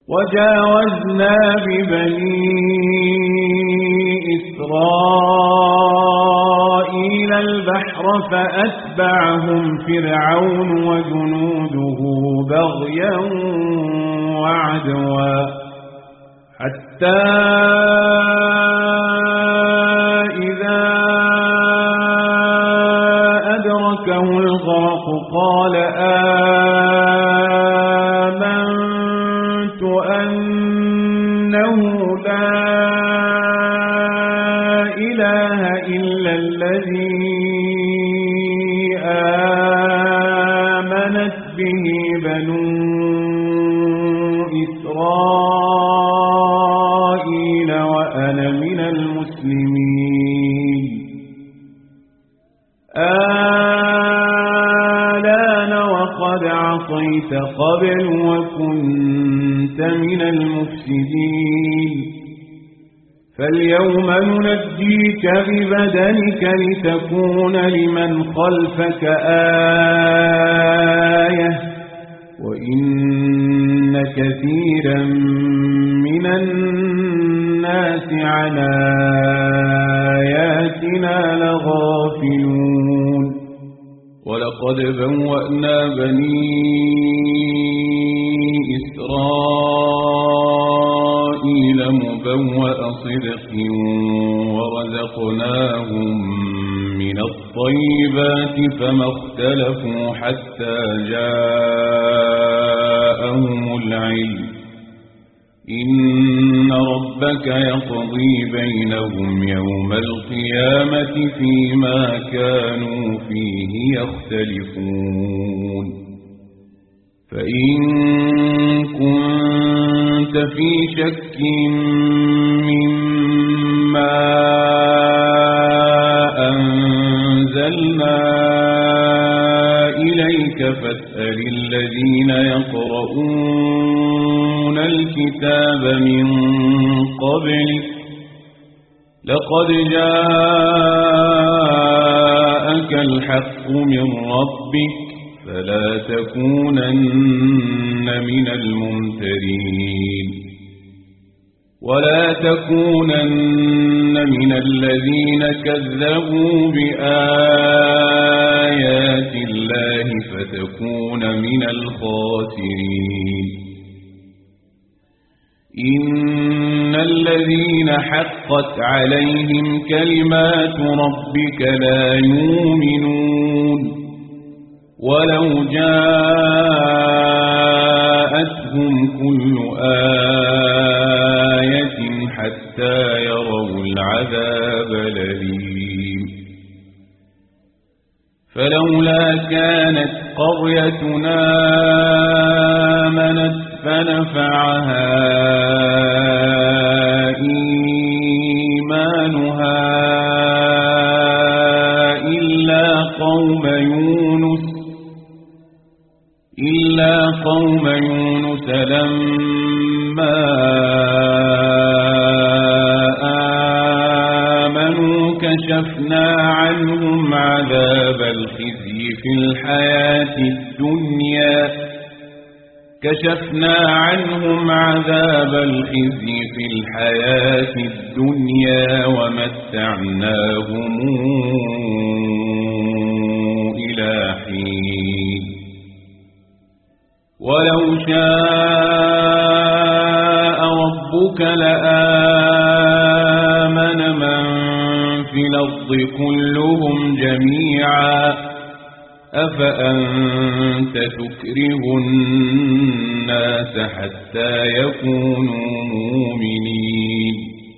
وجاوزنا ببني إسرائيل البحر فأتبعهم فرعون وجنوده بغيا وعدوا حتى إذا أدركه الغرق قال آمنت أنه لا إله إلا الذي آمنت به بنو إسرائيل وأنا من المسلمين آلان وقد عصيت قبل وكنت من المفسدين فاليوم ننجيك ببدنك لتكون لمن خلفك آية وإن كثيرا من الناس عن آياتنا لغافلون ولقد بوأنا بني إسرائيل مبوأ صدق ورزقناهم من الطيبات فما اختلفوا حتى جاءهم العلم إن ربك يقضي بينهم يوم القيامة فيما كانوا فيه يختلفون فإن كنت في شك مما أنزلنا إليك فاسأل الذين يقرؤون الكتاب من قبلك لقد جاءك الحق من ربك فلا تكونن من الممترين ولا تكونن من الذين كذبوا بآيات الله فتكون من الخاسرين إن الذين حقت عليهم كلمات ربك لا يؤمنون ولو جاءتهم كل آية حتى يروا العذاب الأليم فلولا كانت قريتنا آمنت فنفعها إيمانها إلا قوم يونس لما آمنوا كشفنا عنهم عذاب الخزي في الحياة الدنيا ومتعناهم إلى حين ولو شاء ربك لآمن من في الأرض كلهم جميعا أفأنت تكره الناس حتى يكونوا مؤمنين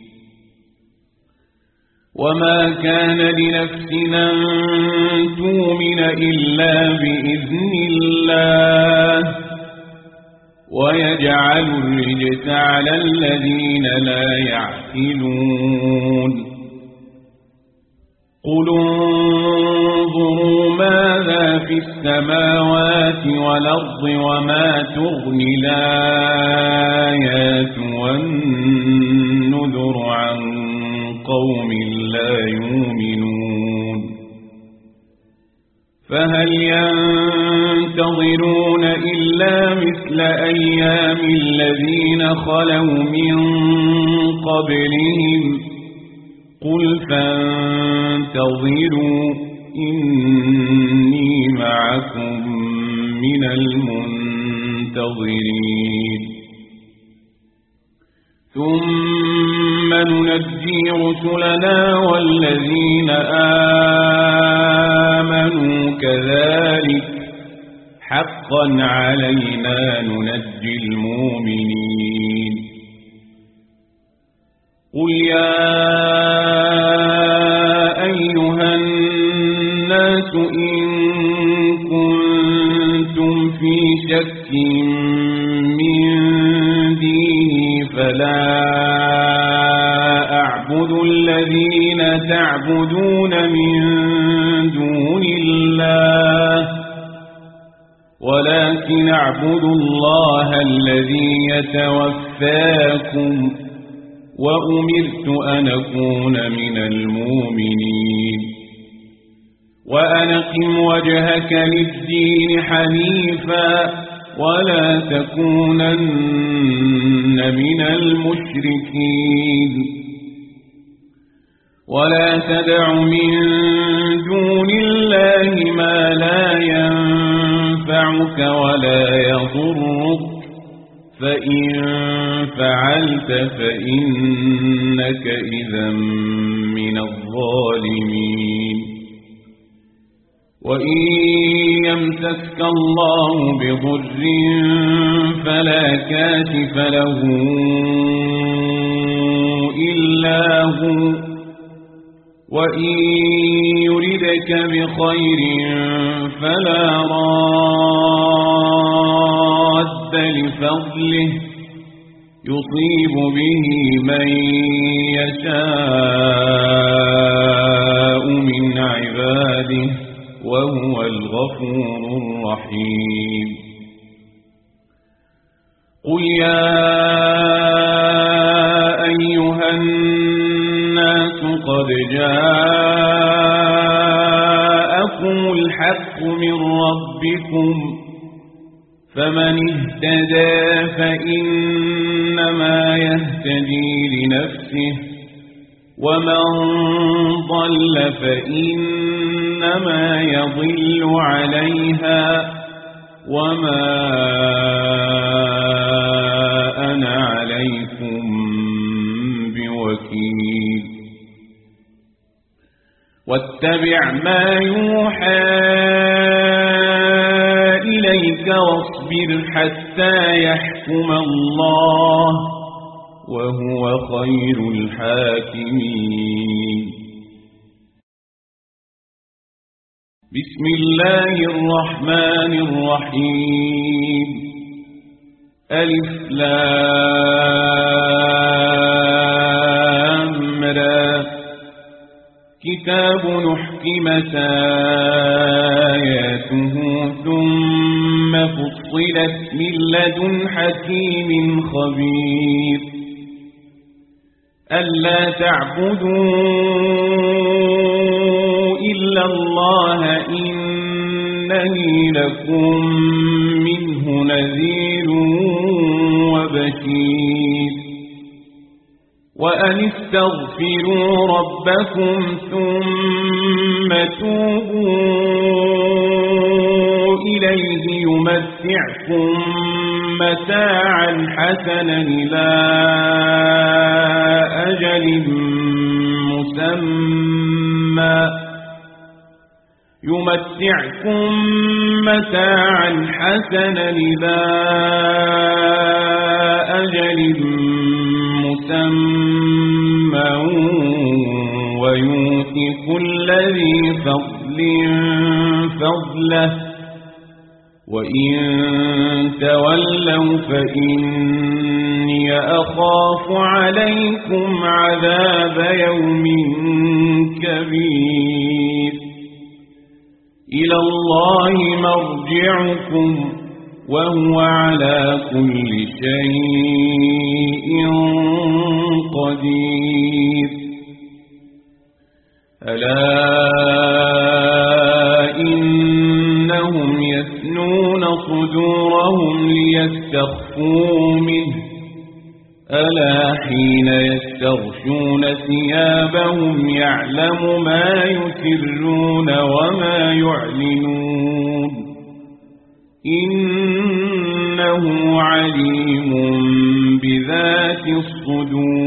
وما كان لنفس أن تؤمن إلا بإذن الله ويجعل الرجس على الذين لا يعقلون قل انظروا ماذا في السماوات والأرض وما تغني الآيات والنذر عن قوم لا يؤمنون فهل ينتظرون إلا مثل مثل أيام الذين خلوا من قبلهم قل فانتظروا إني معكم من المنتظرين ثم ننجي رسلنا والذين آمنوا كذلك حقا علينا ننجي المؤمنين قل يا أيها الناس إن كنتم في شك من ديني فلا أعبد الذين تعبدون من دون الله ولكن أعبد الله الذي يتوفاكم وأمرت أن أكون من المؤمنين وأنقم وجهك للدين حنيفا ولا تكونن من المشركين ولا تدع من دون الله ما لا ينفعك ولا يضرك فإن فعلت فإنك إذا من الظالمين وإن يمسسك الله بضر فلا كاشف له إلا هو وإن يردك بخير فلا راد لفضله يصيب به من يشاء من عباده وهو الغفور الرحيم قل يا أيها الناس قد جاءكم الحق من ربكم فمن اهتدى فإنما يهتدي لنفسه ومن ضل فإنما يضل عليها وما أنا عليكم بوكيل واتبع ما يوحى إليك واصبر حتى يحكم الله وهو خير الحاكمين بسم الله الرحمن الرحيم ألف لام را كتاب أحكمت آياته ثم فصلت من لدن حكيم خبير ألا تعبدوا إلا الله إنني لكم منه نذير وبشير وأن استغفروا ربكم ثم توبوا إليه يمتعكم متاعا حسنا إلى أجل مسمى ويؤتي كل ذي فضل فضله وإن تولوا فإني أخاف عليكم عذاب يوم كبير إلى الله مرجعكم وهو على كل شيء قدير ألا إنهم يثنون صدورهم ليستكبروا ألا حين يستغشون ثيابهم يعلم ما يسرون وما يعلنون إنه عليم بذات الصدور